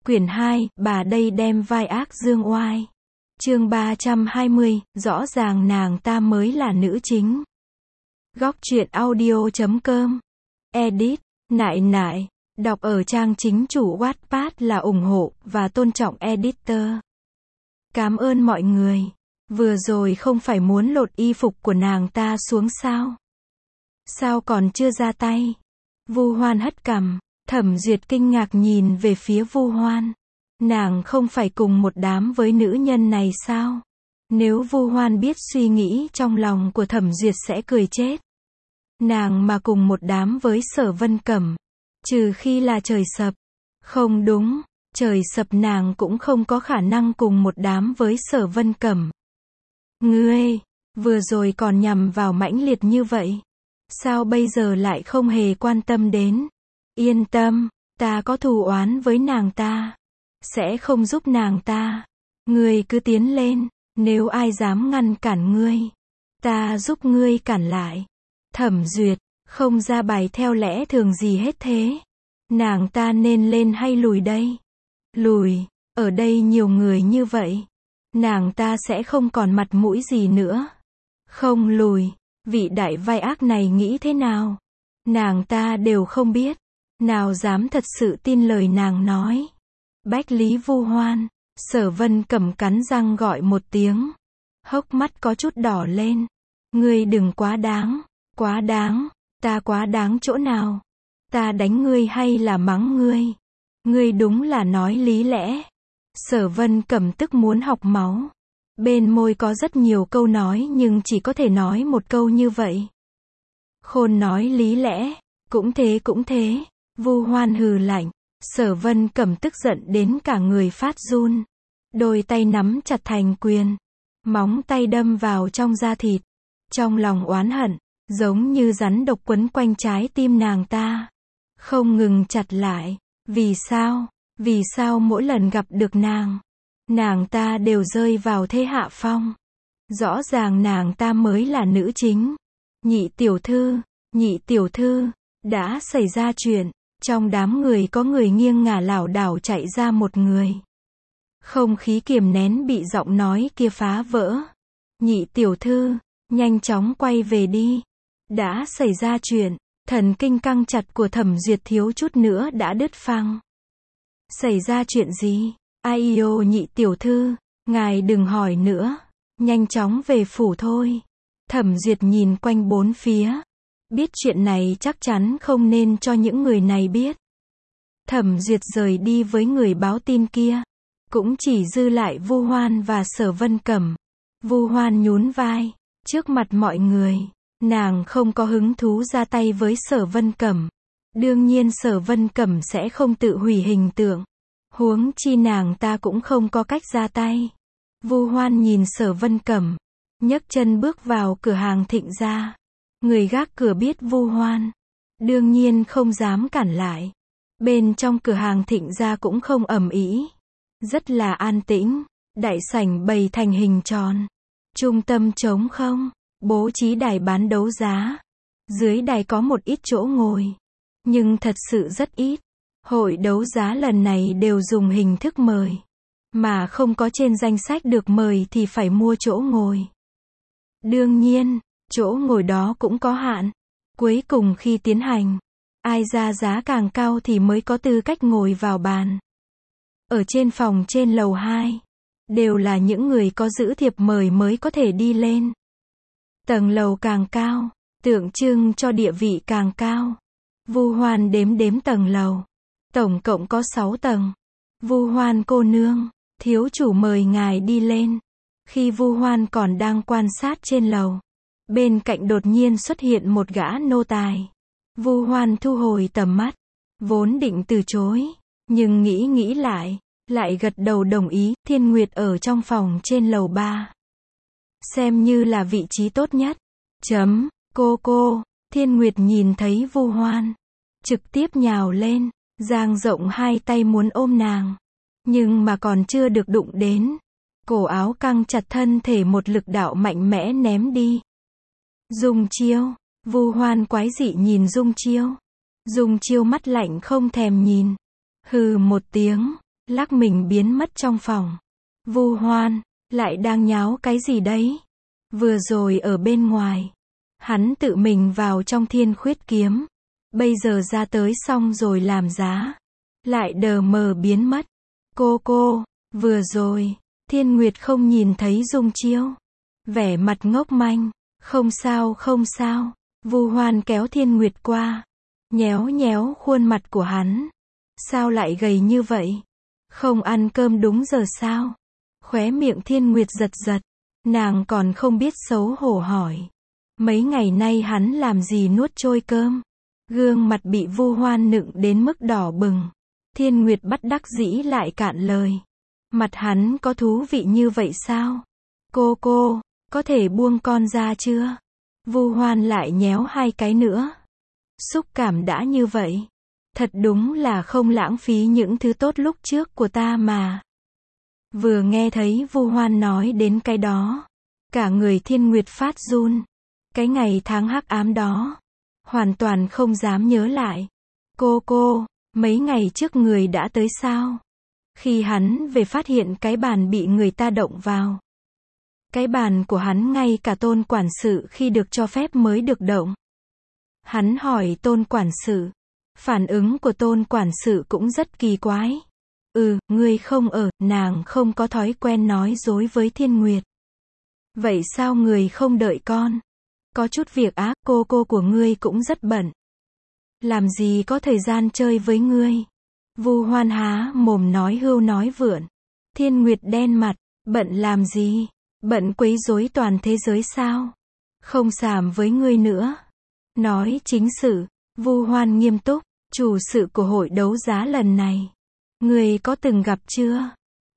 Quyển 2, bà đây đem vai ác dương oai. Chương 320, rõ ràng nàng ta mới là nữ chính. Góc truyện audio.com. Edit, nại nại. Đọc ở trang chính chủ Wattpad là ủng hộ và tôn trọng editor. Cảm ơn mọi người. Vừa rồi không phải muốn lột y phục của nàng ta xuống sao? Sao còn chưa ra tay? Vu Hoan hất cằm. Thẩm Duyệt kinh ngạc nhìn về phía Vu Hoan. Nàng không phải cùng một đám với nữ nhân này sao? Nếu Vu Hoan biết suy nghĩ trong lòng của Thẩm Duyệt sẽ cười chết. Nàng mà cùng một đám với Sở Vân Cẩm. Trừ khi là trời sập. Không đúng, trời sập nàng cũng không có khả năng cùng một đám với Sở Vân Cẩm. Ngươi, vừa rồi còn nhằm vào mãnh liệt như vậy. Sao bây giờ lại không hề quan tâm đến? Yên tâm, ta có thù oán với nàng ta. Sẽ không giúp nàng ta. Ngươi cứ tiến lên, nếu ai dám ngăn cản ngươi, ta giúp ngươi cản lại. Thẩm Duyệt, không ra bài theo lẽ thường gì hết thế. Nàng ta nên lên hay lùi đây? Lùi, ở đây nhiều người như vậy. Nàng ta sẽ không còn mặt mũi gì nữa. Không lùi, vị đại vai ác này nghĩ thế nào? Nàng ta đều không biết. Nào dám thật sự tin lời nàng nói. Bách Lý Vu Hoan, Sở Vân Cẩm cắn răng gọi một tiếng. Hốc mắt có chút đỏ lên. Ngươi đừng quá đáng. Quá đáng, ta quá đáng chỗ nào? Ta đánh ngươi hay là mắng ngươi? Ngươi đúng là nói lý lẽ. Sở Vân Cẩm tức muốn học máu. Bên môi có rất nhiều câu nói nhưng chỉ có thể nói một câu như vậy. Khôn nói lý lẽ, cũng thế. Vu Hoan hừ lạnh. Sở Vân Cẩm tức giận đến cả người phát run. Đôi tay nắm chặt thành quyền. Móng tay đâm vào trong da thịt. Trong lòng oán hận, giống như rắn độc quấn quanh trái tim nàng ta. Không ngừng chặt lại. Vì sao? Vì sao mỗi lần gặp được nàng ta đều rơi vào thế hạ phong? Rõ ràng nàng ta mới là nữ chính. Nhị tiểu thư, đã xảy ra chuyện. Trong đám người có người nghiêng ngả lảo đảo chạy ra một người. Không khí kiềm nén bị giọng nói kia phá vỡ. Nhị tiểu thư, nhanh chóng quay về đi. Đã xảy ra chuyện, thần kinh căng chặt của Thẩm Duyệt thiếu chút nữa đã đứt phăng. Xảy ra chuyện gì? Ai ô nhị tiểu thư, ngài đừng hỏi nữa. Nhanh chóng về phủ thôi. Thẩm Duyệt nhìn quanh bốn phía. Biết chuyện này chắc chắn không nên cho những người này biết. Thẩm Duyệt rời đi với người báo tin kia. Cũng chỉ dư lại Vu Hoan và Sở Vân Cẩm. Vu Hoan nhún vai. Trước mặt mọi người, nàng không có hứng thú ra tay với Sở Vân Cẩm. Đương nhiên Sở Vân Cẩm sẽ không tự hủy hình tượng. Huống chi nàng ta cũng không có cách ra tay. Vu Hoan nhìn Sở Vân Cẩm. Nhấc chân bước vào cửa hàng Thịnh gia. Người gác cửa biết Vu Hoan. Đương nhiên không dám cản lại. Bên trong cửa hàng Thịnh gia cũng không ầm ĩ. Rất là an tĩnh. Đại sảnh bày thành hình tròn. Trung tâm trống không. Bố trí đài bán đấu giá. Dưới đài có một ít chỗ ngồi. Nhưng thật sự rất ít. Hội đấu giá lần này đều dùng hình thức mời. Mà không có trên danh sách được mời thì phải mua chỗ ngồi. Đương nhiên, chỗ ngồi đó cũng có hạn. Cuối cùng khi tiến hành, ai ra giá càng cao thì mới có tư cách ngồi vào bàn. Ở trên phòng trên lầu 2, đều là những người có giữ thiệp mời mới có thể đi lên. Tầng lầu càng cao, tượng trưng cho địa vị càng cao. Vu Hoan đếm tầng lầu. Tổng cộng có 6 tầng. Vu Hoan cô nương, thiếu chủ mời ngài đi lên. Khi Vu Hoan còn đang quan sát trên lầu, bên cạnh đột nhiên xuất hiện một gã nô tài. Vu Hoan thu hồi tầm mắt, vốn định từ chối, nhưng nghĩ lại gật đầu đồng ý. Thiên Nguyệt ở trong phòng trên lầu 3. Xem như là vị trí tốt nhất. Cô, Thiên Nguyệt nhìn thấy Vu Hoan, trực tiếp nhào lên, dang rộng hai tay muốn ôm nàng. Nhưng mà còn chưa được đụng đến, cổ áo căng chặt thân thể một lực đạo mạnh mẽ ném đi. Dung Chiêu, Vu Hoan quái dị nhìn Dung Chiêu. Dung Chiêu mắt lạnh không thèm nhìn. Hừ một tiếng, lắc mình biến mất trong phòng. Vu Hoan, lại đang nháo cái gì đấy? Vừa rồi ở bên ngoài, hắn tự mình vào trong Thiên Khuyết kiếm. Bây giờ ra tới xong rồi làm giá. Lại đờ mờ biến mất. Cô, vừa rồi, Thiên Nguyệt không nhìn thấy Dung Chiêu. Vẻ mặt ngốc manh. Không sao. Vu Hoan kéo Thiên Nguyệt qua. Nhéo nhéo khuôn mặt của hắn. Sao lại gầy như vậy? Không ăn cơm đúng giờ sao? Khóe miệng Thiên Nguyệt giật. Nàng còn không biết xấu hổ hỏi. Mấy ngày nay hắn làm gì nuốt trôi cơm? Gương mặt bị Vu Hoan nựng đến mức đỏ bừng. Thiên Nguyệt bất đắc dĩ lại cạn lời. Mặt hắn có thú vị như vậy sao? Cô, có thể buông con ra chưa? Vu Hoan lại nhéo 2 cái nữa. Xúc cảm đã như vậy. Thật đúng là không lãng phí những thứ tốt lúc trước của ta mà. Vừa nghe thấy Vu Hoan nói đến cái đó, cả người Thiên Nguyệt phát run. Cái ngày tháng hắc ám đó, hoàn toàn không dám nhớ lại. Cô, mấy ngày trước người đã tới sao? Khi hắn về phát hiện cái bàn bị người ta động vào. Cái bàn của hắn ngay cả Tôn quản sự khi được cho phép mới được động. Hắn hỏi Tôn quản sự. Phản ứng của Tôn quản sự cũng rất kỳ quái. Ngươi không ở, nàng không có thói quen nói dối với Thiên Nguyệt. Vậy sao người không đợi con? Có chút việc á, cô của ngươi cũng rất bận. Làm gì có thời gian chơi với ngươi? Vu Hoan há mồm nói hưu nói vượn. Thiên Nguyệt đen mặt, bận làm gì? Bận quấy rối toàn thế giới sao? Không xàm với ngươi nữa. Nói chính sự, Vu Hoan nghiêm túc, chủ sự của hội đấu giá lần này. Ngươi có từng gặp chưa?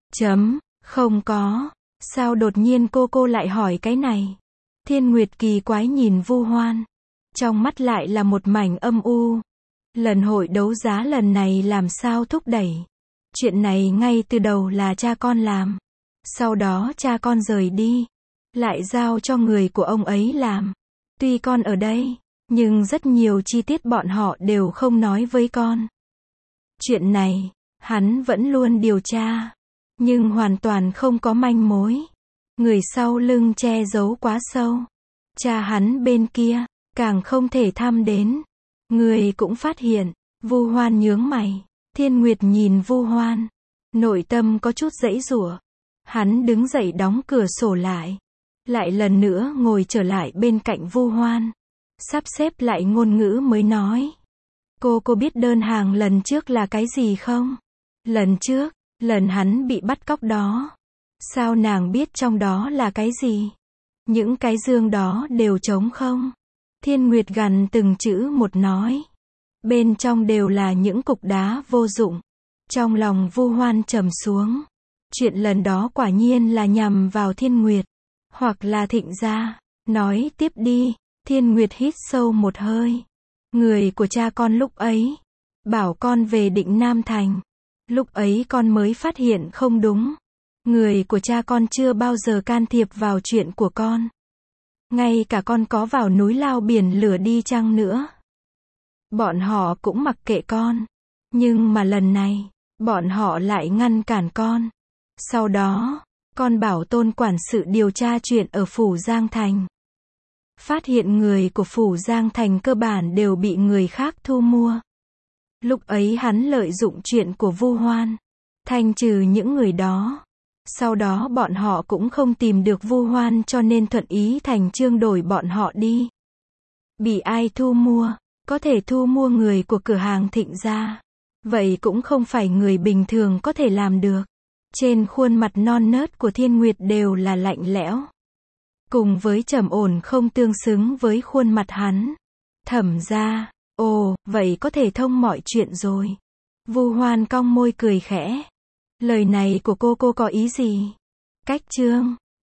Không có. Sao đột nhiên cô lại hỏi cái này? Thiên Nguyệt kỳ quái nhìn Vu Hoan. Trong mắt lại là một mảnh âm u. Lần hội đấu giá lần này làm sao thúc đẩy? Chuyện này ngay từ đầu là cha con làm. Sau đó cha con rời đi. Lại giao cho người của ông ấy làm. Tuy con ở đây, nhưng rất nhiều chi tiết bọn họ đều không nói với con. Chuyện này, hắn vẫn luôn điều tra. Nhưng hoàn toàn không có manh mối. Người sau lưng che giấu quá sâu. Cha hắn bên kia, càng không thể thăm đến. Người cũng phát hiện. Vu Hoan nhướng mày. Thiên Nguyệt nhìn Vu Hoan. Nội tâm có chút giãy giụa. Hắn đứng dậy đóng cửa sổ lại. Lại lần nữa ngồi trở lại bên cạnh Vu Hoan. Sắp xếp lại ngôn ngữ mới nói. Cô biết đơn hàng lần trước là cái gì không? Lần trước, lần hắn bị bắt cóc đó. Sao nàng biết trong đó là cái gì? Những cái dương đó đều trống không? Thiên Nguyệt gằn từng chữ một nói. Bên trong đều là những cục đá vô dụng. Trong lòng Vu Hoan trầm xuống. Chuyện lần đó quả nhiên là nhằm vào Thiên Nguyệt. Hoặc là Thịnh gia. Nói tiếp đi. Thiên Nguyệt hít sâu một hơi. Người của cha con lúc ấy. Bảo con về Định Nam Thành. Lúc ấy con mới phát hiện không đúng. Người của cha con chưa bao giờ can thiệp vào chuyện của con. Ngay cả con có vào núi lao biển lửa đi chăng nữa. Bọn họ cũng mặc kệ con. Nhưng mà lần này, bọn họ lại ngăn cản con. Sau đó, con bảo Tôn quản sự điều tra chuyện ở Phủ Giang Thành. Phát hiện người của Phủ Giang Thành cơ bản đều bị người khác thu mua. Lúc ấy hắn lợi dụng chuyện của Vu Hoan. Thanh trừ những người đó. Sau đó bọn họ cũng không tìm được Vu Hoan cho nên thuận ý thành chương đổi bọn họ đi. Bị ai thu mua? Có thể thu mua người của cửa hàng Thịnh gia. Vậy cũng không phải người bình thường có thể làm được. Trên khuôn mặt non nớt của Thiên Nguyệt đều là lạnh lẽo. Cùng với trầm ổn không tương xứng với khuôn mặt hắn. Thẩm gia, vậy có thể thông mọi chuyện rồi. Vu Hoan cong môi cười khẽ. Lời này của cô có ý gì? Cách chương